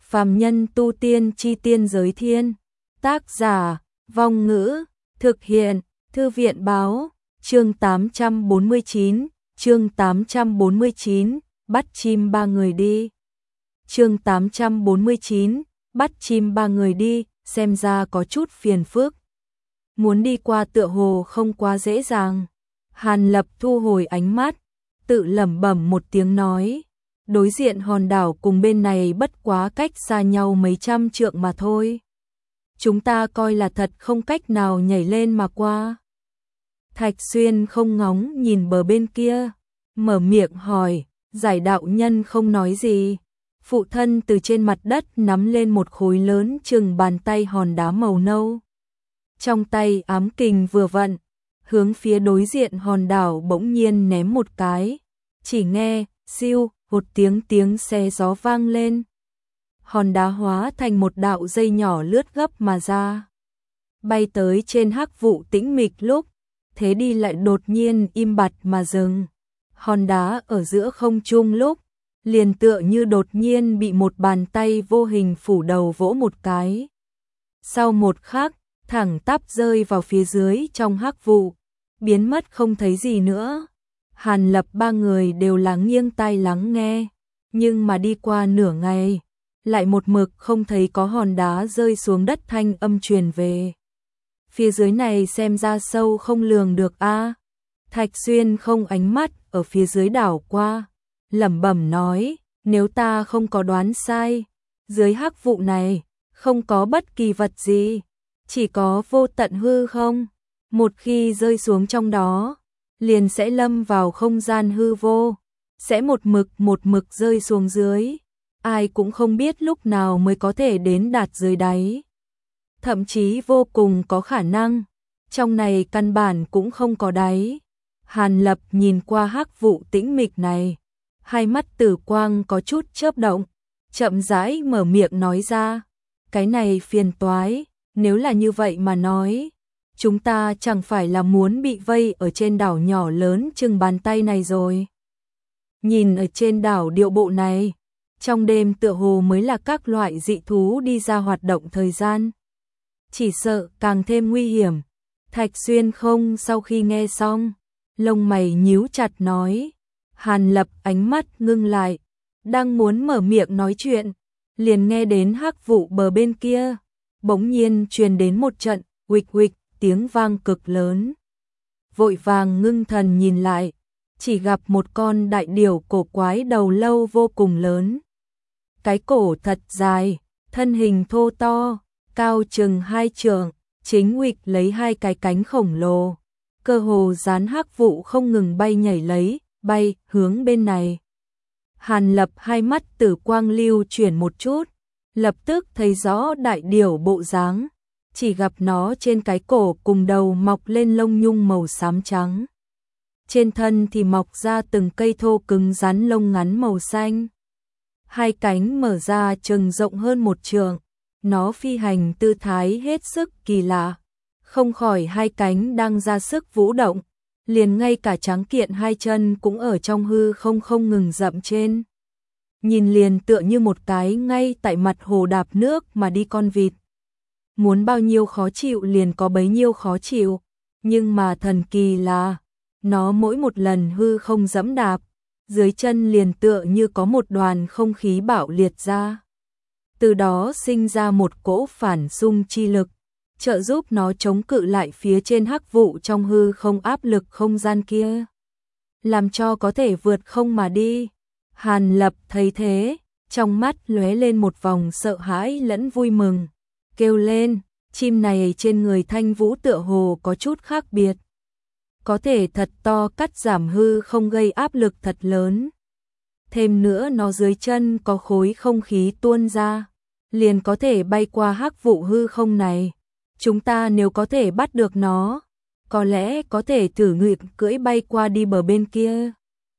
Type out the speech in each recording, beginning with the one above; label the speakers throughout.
Speaker 1: Phàm nhân tu tiên chi tiên giới thiên. Tác giả, Vong Ngữ, thực hiện, Thư viện báo, chương 849, bắt chim ba người đi. Chương 849, bắt chim ba người đi, xem ra có chút phiền phức. Muốn đi qua tựa hồ không quá dễ dàng. Hàn Lập thu hồi ánh mắt, tự lẩm bẩm một tiếng nói. Đối diện hòn đảo cùng bên này bất quá cách xa nhau mấy trăm trượng mà thôi. Chúng ta coi là thật không cách nào nhảy lên mà qua. Thạch Xuyên không ngóng nhìn bờ bên kia, mở miệng hỏi, Giải đạo nhân không nói gì. Phụ thân từ trên mặt đất nắm lên một khối lớn chừng bàn tay hòn đá màu nâu. Trong tay ám kình vừa vận, hướng phía đối diện hòn đảo bỗng nhiên ném một cái. Chỉ nghe, siêu, một tiếng xe gió vang lên. Hòn đá hóa thành một đạo dây nhỏ lướt gấp mà ra. Bay tới trên hắc vụ tĩnh mịch lúc, thế đi lại đột nhiên im bặt mà dừng. Hòn đá ở giữa không trung lúc, liền tựa như đột nhiên bị một bàn tay vô hình phủ đầu vỗ một cái. Sau một khắc, thẳng tắp rơi vào phía dưới trong hắc vụ, biến mất không thấy gì nữa. Hàn Lập ba người đều là nghiêng tai lắng nghe, nhưng mà đi qua nửa ngày, lại một mực không thấy có hòn đá rơi xuống đất thanh âm truyền về. Phía dưới này xem ra sâu không lường được a. Thạch Xuyên không ánh mắt ở phía dưới đảo qua, lẩm bẩm nói, nếu ta không có đoán sai, dưới hắc vụ này không có bất kỳ vật gì, chỉ có vô tận hư không. Một khi rơi xuống trong đó, liền sẽ lâm vào không gian hư vô, sẽ một mực rơi xuống dưới. Ai cũng không biết lúc nào mới có thể đến đạt dưới đáy. Thậm chí vô cùng có khả năng, trong này căn bản cũng không có đáy. Hàn Lập nhìn qua hắc vụ tĩnh mịch này, hai mắt tử quang có chút chớp động, chậm rãi mở miệng nói ra, cái này phiền toái, nếu là như vậy mà nói, chúng ta chẳng phải là muốn bị vây ở trên đảo nhỏ lớn chừng bàn tay này rồi. Nhìn ở trên đảo điệu bộ này, trong đêm tựa hồ mới là các loại dị thú đi ra hoạt động thời gian. Chỉ sợ càng thêm nguy hiểm. Thạch Xuyên không sau khi nghe xong, lông mày nhíu chặt nói. Hàn Lập ánh mắt ngưng lại, đang muốn mở miệng nói chuyện, liền nghe đến hắc vụ bờ bên kia, bỗng nhiên truyền đến một trận huỵch huỵch tiếng vang cực lớn. Vội vàng ngưng thần nhìn lại, chỉ gặp một con đại điểu cổ quái đầu lâu vô cùng lớn. Cái cổ thật dài, thân hình thô to, cao chừng 2 trượng, chính huỵch lấy hai cái cánh khổng lồ, cơ hồ dán hắc vụ không ngừng bay nhảy bay hướng bên này. Hàn Lập hai mắt tử quang lưu chuyển một chút, lập tức thấy rõ đại điểu bộ dáng, chỉ gặp nó trên cái cổ cùng đầu mọc lên lông nhung màu xám trắng. Trên thân thì mọc ra từng cây thô cứng rắn lông ngắn màu xanh. Hai cánh mở ra chừng rộng hơn 1 trượng, nó phi hành tư thái hết sức kỳ lạ, không khỏi hai cánh đang ra sức vũ động, liền ngay cả tráng kiện hai chân cũng ở trong hư không ngừng dậm trên. Nhìn liền tựa như một cái ngay tại mặt hồ đạp nước mà đi con vịt. Muốn bao nhiêu khó chịu liền có bấy nhiêu khó chịu, nhưng mà thần kỳ là, nó mỗi một lần hư không dẫm đạp, dưới chân liền tựa như có một đoàn không khí bạo liệt ra. Từ đó sinh ra một cỗ phản xung chi lực, trợ giúp nó chống cự lại phía trên hắc vụ trong hư không áp lực không gian kia, làm cho có thể vượt không mà đi. Hàn Lập thấy thế, trong mắt lóe lên một vòng sợ hãi lẫn vui mừng, kêu lên, chim này trên người Thanh Vũ tựa hồ có chút khác biệt. Có thể thật to cắt giảm hư không gây áp lực thật lớn. Thêm nữa nó dưới chân có khối không khí tuôn ra, liền có thể bay qua hắc vụ hư không này. Chúng ta nếu có thể bắt được nó, có lẽ có thể thử nghiệm cưỡi bay qua đi bờ bên kia.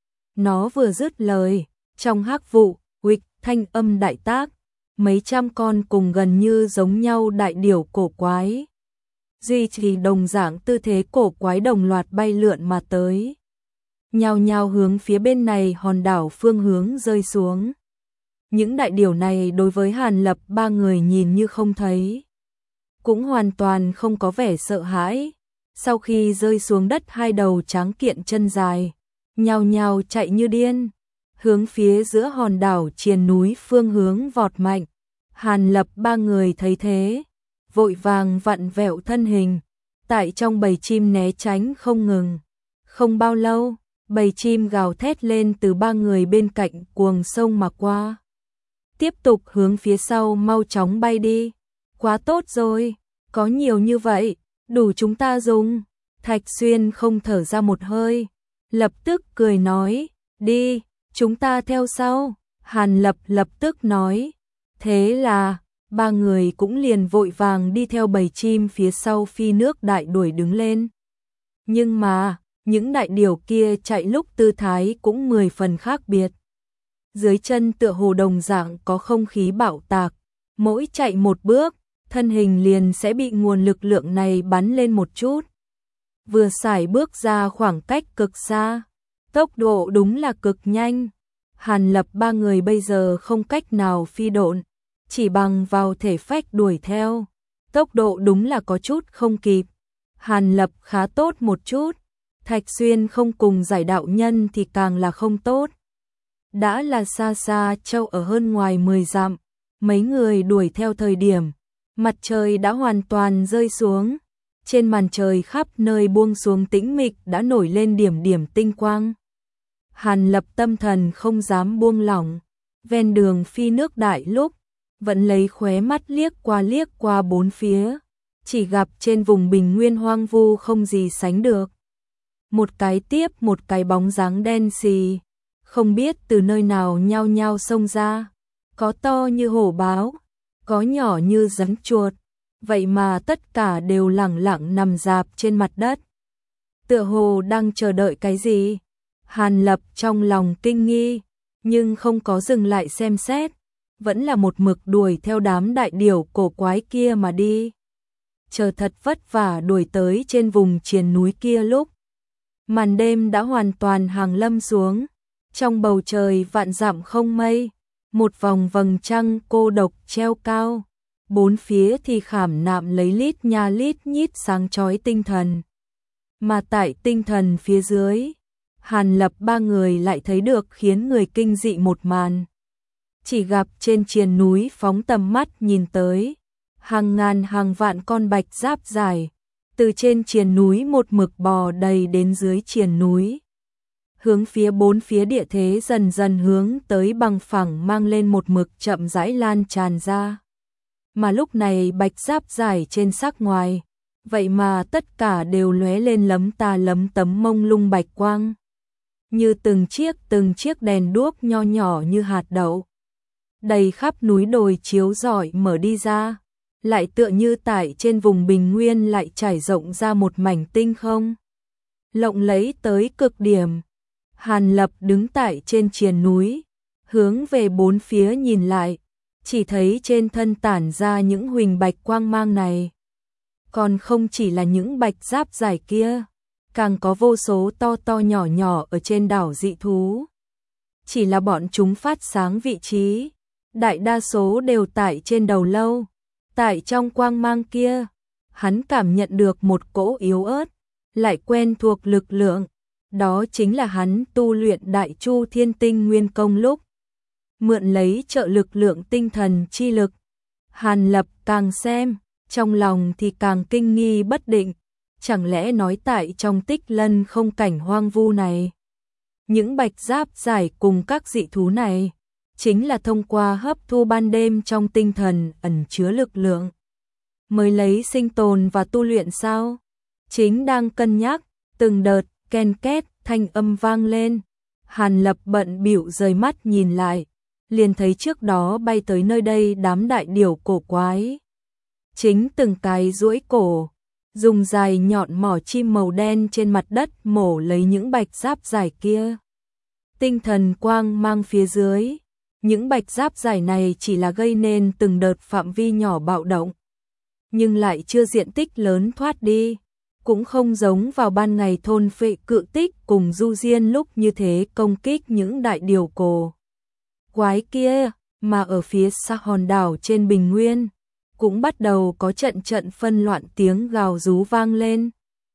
Speaker 1: Nó vừa dứt lời, trong hắc vụ, huỵch thanh âm đại tác, mấy trăm con cùng gần như giống nhau đại điểu cổ quái, duy trì đồng dạng tư thế cổ quái đồng loạt bay lượn mà tới, nhao nhao hướng phía bên này hòn đảo phương hướng rơi xuống. Những đại điểu này đối với Hàn Lập ba người nhìn như không thấy, cũng hoàn toàn không có vẻ sợ hãi. Sau khi rơi xuống đất, hai đầu tráng kiện chân dài, nhao nhao chạy như điên, hướng phía giữa hòn đảo triền núi phương hướng vọt mạnh. Hàn Lập ba người thấy thế, vội vàng vặn vẹo thân hình, tại trong bầy chim né tránh không ngừng. Không bao lâu, bầy chim gào thét lên từ ba người bên cạnh cuồng sông mà qua. Tiếp tục hướng phía sau mau chóng bay đi. Quá tốt rồi, có nhiều như vậy, đủ chúng ta dùng. Thạch Xuyên không thở ra một hơi, lập tức cười nói, đi, chúng ta theo sau. Hàn Lập lập tức nói, thế là ba người cũng liền vội vàng đi theo bầy chim phía sau phi nước đại đuổi đứng lên. Nhưng mà, những đại điểu kia chạy lúc tư thái cũng 10 phần khác biệt. Dưới chân tựa hồ đồng dạng có không khí bạo tạc, mỗi chạy một bước, thân hình liền sẽ bị nguồn lực lượng này bắn lên một chút. Vừa xài bước ra khoảng cách cực xa, tốc độ đúng là cực nhanh. Hàn Lập ba người bây giờ không cách nào phi độn, chỉ bằng vào thể phách đuổi theo, tốc độ đúng là có chút không kịp. Hàn Lập khá tốt một chút, Thạch Xuyên không cùng giải đạo nhân thì càng là không tốt. Đã là xa xa châu ở hơn ngoài 10 dặm, mấy người đuổi theo thời điểm, mặt trời đã hoàn toàn rơi xuống, trên màn trời khắp nơi buông xuống tĩnh mịch đã nổi lên điểm điểm tinh quang. Hàn Lập tâm thần không dám buông lỏng, ven đường phi nước đại lúc, vẫn lấy khóe mắt liếc qua bốn phía, chỉ gặp trên vùng bình nguyên hoang vu không gì sánh được. Một cái tiếp một cái bóng dáng đen xì, không biết từ nơi nào nhao nhao xông ra, có to như hổ báo, có nhỏ như rắn chuột, vậy mà tất cả đều lẳng lặng nằm rạp trên mặt đất. Tựa hồ đang chờ đợi cái gì? Hàn Lập trong lòng kinh nghi, nhưng không có dừng lại xem xét, vẫn là một mực đuổi theo đám đại điểu cổ quái kia mà đi. Chờ thật vất vả đuổi tới trên vùng triền núi kia lúc, màn đêm đã hoàn toàn hàng lâm xuống, trong bầu trời vạn dặm không mây, một vòng vầng trăng cô độc treo cao, bốn phía thì khảm nạm lấy lít nha lít nhít sáng chói tinh thần. Mà tại tinh thần phía dưới, Hàn Lập ba người lại thấy được khiến người kinh dị một màn. Chỉ gặp trên triền núi phóng tầm mắt nhìn tới, hàng ngàn hàng vạn con bạch giáp dài, từ trên triền núi một mực bò đầy đến dưới triền núi. Hướng phía bốn phía địa thế dần dần hướng tới bằng phẳng mang lên một mực chậm rãi lan tràn ra. Mà lúc này bạch giáp dài trên sắc ngoài, vậy mà tất cả đều lóe lên lấm ta lấm tấm mông lung bạch quang. Như từng chiếc đèn đuốc nho nhỏ như hạt đậu. Đầy khắp núi đồi chiếu rọi mở đi ra, lại tựa như tại trên vùng bình nguyên lại trải rộng ra một mảnh tinh không. Lộng lẫy tới cực điểm. Hàn Lập đứng tại trên triền núi, hướng về bốn phía nhìn lại, chỉ thấy trên thân tản ra những huỳnh bạch quang mang này. Còn không chỉ là những bạch giáp dài kia, càng có vô số to to nhỏ nhỏ ở trên đảo dị thú. Chỉ là bọn chúng phát sáng vị trí, đại đa số đều tại trên đầu lâu. Tại trong quang mang kia, hắn cảm nhận được một cỗ yếu ớt, lại quen thuộc lực lượng. Đó chính là hắn tu luyện Đại Chu Thiên Tinh Nguyên Công lúc mượn lấy trợ lực lượng tinh thần chi lực. Hàn Lập càng xem, trong lòng thì càng kinh nghi bất định, chẳng lẽ nói tại trong Tích Lân không cảnh hoang vu này, những bạch giáp giải cùng các dị thú này chính là thông qua hấp thu ban đêm trong tinh thần ẩn chứa lực lượng mới lấy sinh tồn và tu luyện sao? Chính đang cân nhắc, từng đợt ken két thanh âm vang lên. Hàn Lập bận bịu rời mắt nhìn lại, liền thấy trước đó bay tới nơi đây đám đại điểu cổ quái. Chính từng cái duỗi cổ, dùng dài nhọn mỏ chim màu đen trên mặt đất mổ lấy những bạch giáp dài kia. Tinh thần quang mang phía dưới, những bạch giáp dài này chỉ là gây nên từng đợt phạm vi nhỏ bạo động, nhưng lại chưa diện tích lớn thoát đi. Cũng không giống vào ban ngày thôn phệ cự tích cùng Du Diên lúc như thế công kích những đại điều cổ quái kia. mà ở phía xa hòn đảo trên bình nguyên, cũng bắt đầu có trận trận phân loạn tiếng gào rú vang lên.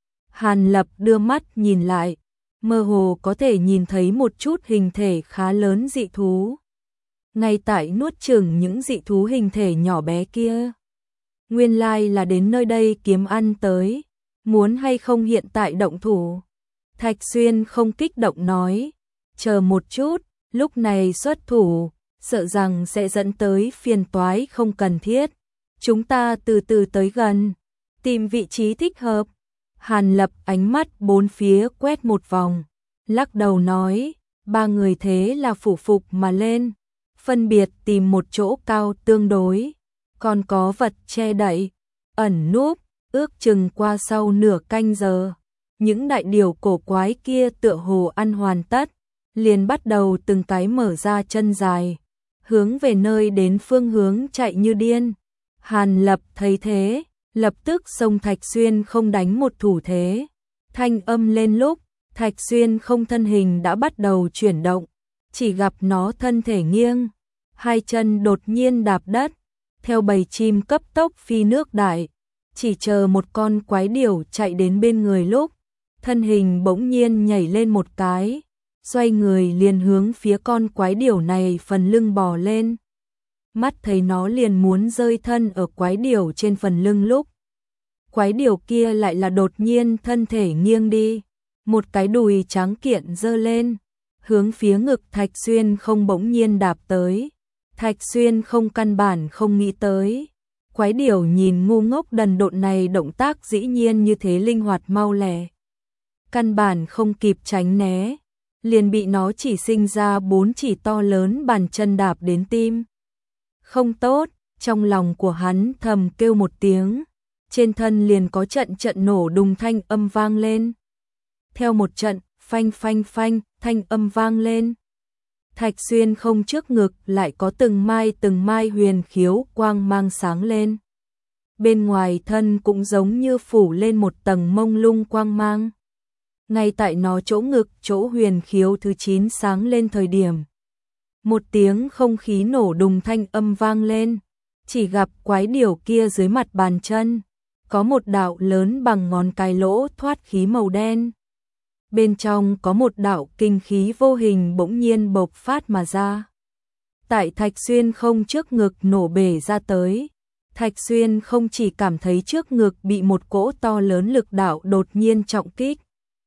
Speaker 1: Hàn Lập đưa mắt nhìn lại, mơ hồ có thể nhìn thấy một chút hình thể khá lớn dị thú. Ngay tại nuốt chửng những dị thú hình thể nhỏ bé kia. Nguyên lai là đến nơi đây kiếm ăn tới, muốn hay không hiện tại động thủ. Thạch Xuyên không kích động nói, chờ một chút, lúc này xuất thủ, sợ rằng sẽ dẫn tới phiền toái không cần thiết. Chúng ta từ từ tới gần, tìm vị trí thích hợp. Hàn Lập ánh mắt bốn phía quét một vòng, lắc đầu nói, ba người thế là phủ phục mà lên, phân biệt tìm một chỗ cao tương đối, còn có vật che đậy, ẩn núp, ước chừng qua sau nửa canh giờ. Những đại điều cổ quái kia tựa hồ ăn hoàn tất, liền bắt đầu từng cái mở ra chân dài, hướng về nơi đến phương hướng chạy như điên. Hàn Lập thấy thế, lập tức xông Thạch Xuyên không đánh một thủ thế. Thanh âm lên lúc, Thạch Xuyên không thân hình đã bắt đầu chuyển động, chỉ gặp nó thân thể nghiêng, hai chân đột nhiên đạp đất, theo bầy chim cấp tốc phi nước đại, chỉ chờ một con quái điểu chạy đến bên người lúc, thân hình bỗng nhiên nhảy lên một cái, xoay người liền hướng phía con quái điểu này phần lưng bò lên. Mắt thấy nó liền muốn rơi thân ở quái điểu trên phần lưng lúc, quái điểu kia lại là đột nhiên thân thể nghiêng đi, một cái đùi trắng kiện giơ lên, hướng phía ngực Thạch Xuyên không bỗng nhiên đạp tới. Thạch Xuyên không căn bản không nghĩ tới, quái điểu nhìn ngu ngốc đần độn này động tác dĩ nhiên như thế linh hoạt mau lẹ, căn bản không kịp tránh né, liền bị nó chỉ sinh ra 4 chỉ to lớn bàn chân đạp đến tim. Không tốt, trong lòng của hắn thầm kêu một tiếng, trên thân liền có trận trận nổ đùng thanh âm vang lên. Theo một trận, phanh phanh phanh, thanh âm vang lên. Thạch Xuyên không trước ngực lại có từng mai huyền khiếu quang mang sáng lên. Bên ngoài thân cũng giống như phủ lên một tầng mông lung quang mang. Ngay tại nó chỗ ngực, chỗ huyền khiếu thứ 9 sáng lên thời điểm. Một tiếng không khí nổ đùng thanh âm vang lên, chỉ gặp quái điểu kia dưới mặt bàn chân, có một đạo lớn bằng ngón cái lỗ thoát khí màu đen. Bên trong có một đạo kinh khí vô hình bỗng nhiên bộc phát mà ra. Tại Thạch Xuyên không trước ngực nổ bể ra tới, Thạch Xuyên không chỉ cảm thấy trước ngực bị một cỗ to lớn lực đạo đột nhiên trọng kích.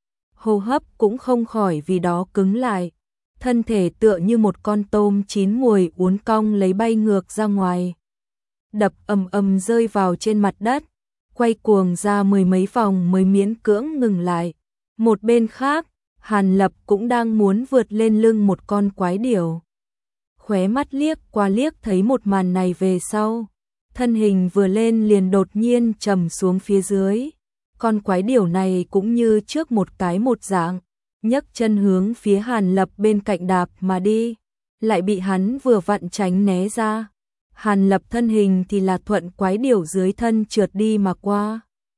Speaker 1: Hô hấp cũng không khỏi vì đó cứng lại, thân thể tựa như một con tôm chín muồi uốn cong lấy bay ngược ra ngoài. Đập ầm ầm rơi vào trên mặt đất, quay cuồng ra 10 mấy vòng mới miễn cưỡng ngừng lại. Một bên khác, Hàn Lập cũng đang muốn vượt lên lưng một con quái điểu. Khóe mắt liếc qua liếc thấy một màn này về sau, thân hình vừa lên liền đột nhiên trầm xuống phía dưới. Con quái điểu này cũng như trước một cái một dạng, nhấc chân hướng phía Hàn Lập bên cạnh đạp mà đi, lại bị hắn vừa vặn tránh né ra. Hàn Lập thân hình thì là thuận quái điểu dưới thân trượt đi mà qua.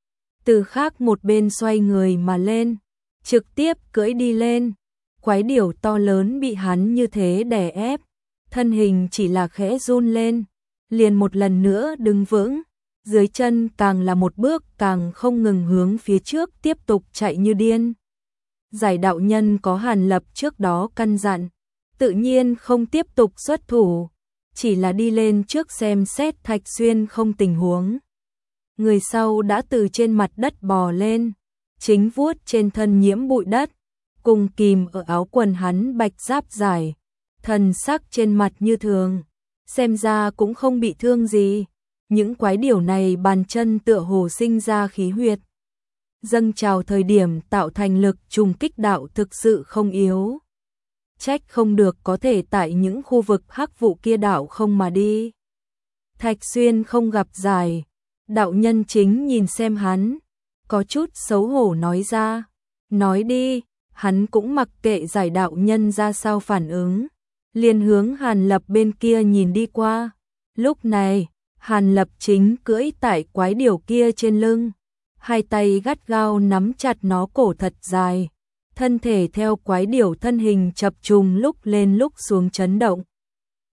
Speaker 1: Từ khác một bên xoay người mà lên, trực tiếp cưỡi đi lên. Quái điểu to lớn bị hắn như thế đè ép, thân hình chỉ là khẽ run lên, liền một lần nữa đứng vững, dưới chân càng là một bước càng không ngừng hướng phía trước tiếp tục chạy như điên. Giải đạo nhân có Hàn Lập trước đó căn dặn, tự nhiên không tiếp tục xuất thủ, chỉ là đi lên trước xem xét Thạch Xuyên không tình huống. Người sau đã từ trên mặt đất bò lên, chính vuốt trên thân nhiễm bụi đất, cùng kìm ở áo quần hắn bạch giáp dài, thần sắc trên mặt như thường, xem ra cũng không bị thương gì. Những quái điểu này bàn chân tựa hồ sinh ra khí huyết, dâng trào thời điểm tạo thành lực trùng kích đạo thực sự không yếu. Trách không được có thể tại những khu vực hắc vụ kia đạo không mà đi. Thạch Xuyên không gặp giải, đạo nhân chính nhìn xem hắn, có chút xấu hổ nói ra, nói đi. Hắn cũng mặc kệ giải đạo nhân ra sao phản ứng, liền hướng Hàn Lập bên kia nhìn đi qua. Lúc này, Hàn Lập chính cưỡi tại quái điểu kia trên lưng, hai tay gắt gao nắm chặt nó cổ thật dài, thân thể theo quái điểu thân hình chập trùng lúc lên lúc xuống chấn động.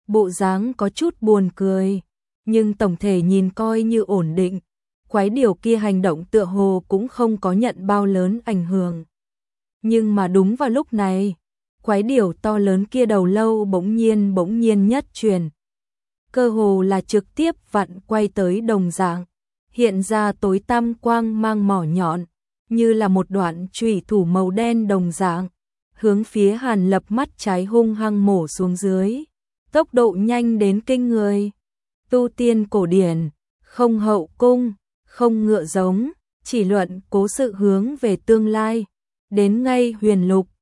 Speaker 1: bộ dáng có chút buồn cười, nhưng tổng thể nhìn coi như ổn định. Quái điểu kia hành động tựa hồ cũng không có nhận bao lớn ảnh hưởng. Nhưng mà đúng vào lúc này, quái điểu to lớn kia đầu lâu bỗng nhiên nhất chuyển. Cơ hồ là trực tiếp vặn quay tới đồng dạng, hiện ra tối tăm quang mang mỏ nhọn, như là một đoạn chủy thủ màu đen đồng dạng, hướng phía Hàn Lập mắt trái hung hăng mổ xuống dưới, tốc độ nhanh đến kinh người. Tu tiên cổ điển, không hậu cung, không ngựa giống, chỉ luận cố sự hướng về tương lai, đến ngay huyền lục,